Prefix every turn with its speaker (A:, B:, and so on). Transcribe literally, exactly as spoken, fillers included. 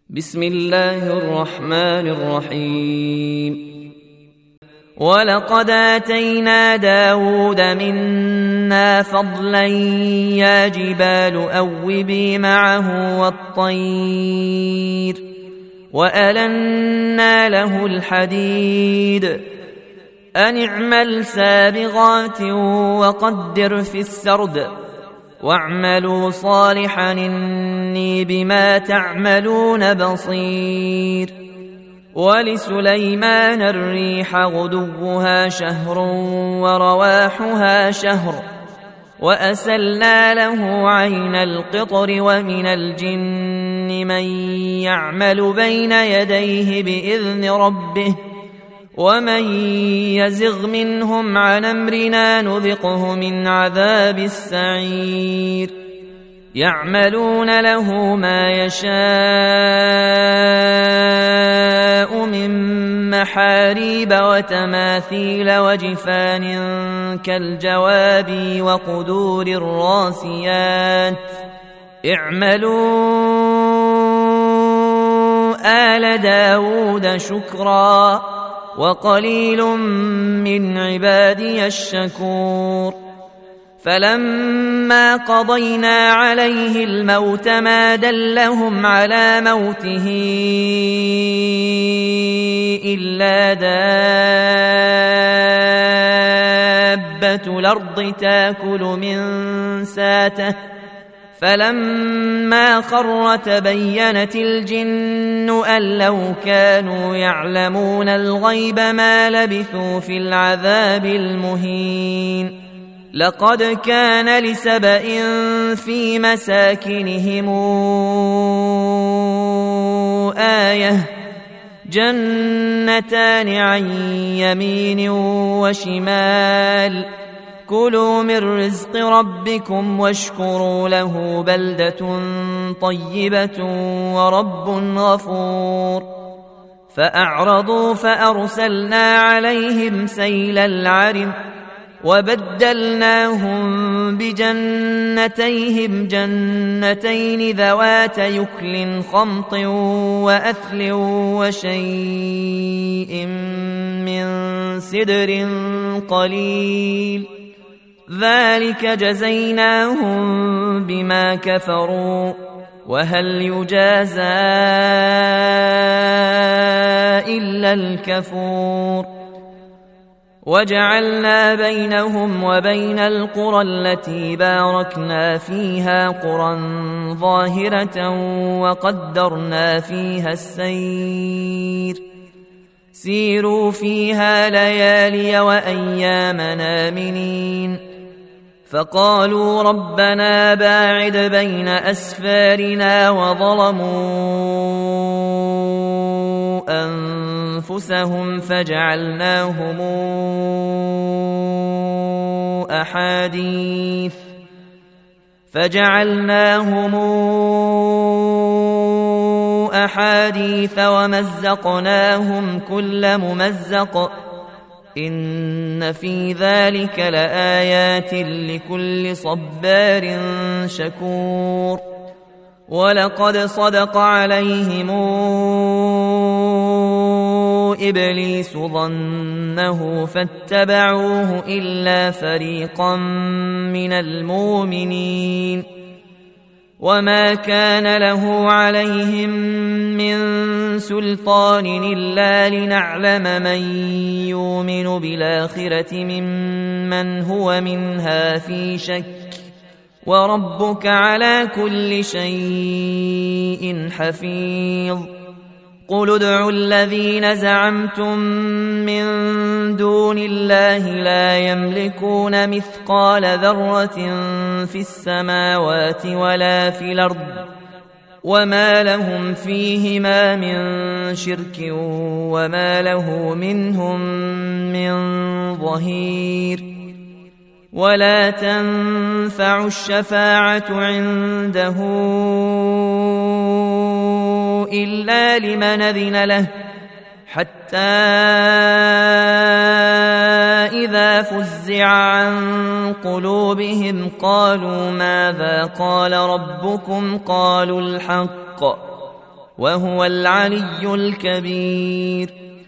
A: بسم الله الرحمن الرحيم. ولقد آتينا داود منا فضلا يا جبال أوبي معه والطير وألنا له الحديد أن اعمل سابغات وقدر في السرد واعملوا صالحا إني بما تعملون بصير. ولسليمان الريح غدوها شهر ورواحها شهر وأسلنا له عين القطر ومن الجن من يعمل بين يديه بإذن ربه ومن يزغ منهم عن أمرنا نذقه من عذاب السعير. يعملون له ما يشاء من محاريب وتماثيل وجفان كالجواب وقدور الراسيات. اعملوا آل داود شكرا وقليل من عبادي الشكور. فلما قضينا عليه الموت ما دلهم على موته إلا دابة الأرض تاكل من ساته فلما خر تبينت الجن أن لو كانوا يعلمون الغيب ما لبثوا في العذاب المهين. لقد كان لسبإ في مساكنهم آية جنتان عن يمين وشمال كلوا من رزق ربكم واشكروا له بلدة طيبة ورب غفور. فأعرضوا فأرسلنا عليهم سيل العرم وبدلناهم بجنتيهم جنتين ذوات يكل خمط وأثل وشيء من سدر قليل ذلك جزيناهم بما كفروا وهل يجازى إلا الكفور. وجعلنا بينهم وبين القرى التي باركنا فيها قرى ظاهرة وقدرنا فيها السير سيروا فيها ليالي وأياما آمنين. فقالوا ربنا باعد بين أسفارنا وظلموا أنفسهم فجعلناهم أحاديث فجعلناهم أحاديث ومزقناهم كل ممزق إن في ذلك لآيات لكل صبار شكور. ولقد صدق عليهم إبليس ظنه فاتبعوه إلا فريقا من المؤمنين وما كان له عليهم من سلطان إلا لنعلم من يؤمن بالآخرة ممن هو منها في شك وربك على كل شيء حفيظ. قل ادعوا الذين زعمتم من دون الله لا يملكون مثقال ذرة في السماوات ولا في الأرض وما لهم فيهما من شرك وما له منهم من ظهير. ولا تنفع الشفاعة عنده إلا لمن أذن له حتى إذا فزع عن قلوبهم قالوا ماذا قال ربكم قالوا الحق وهو العلي الكبير.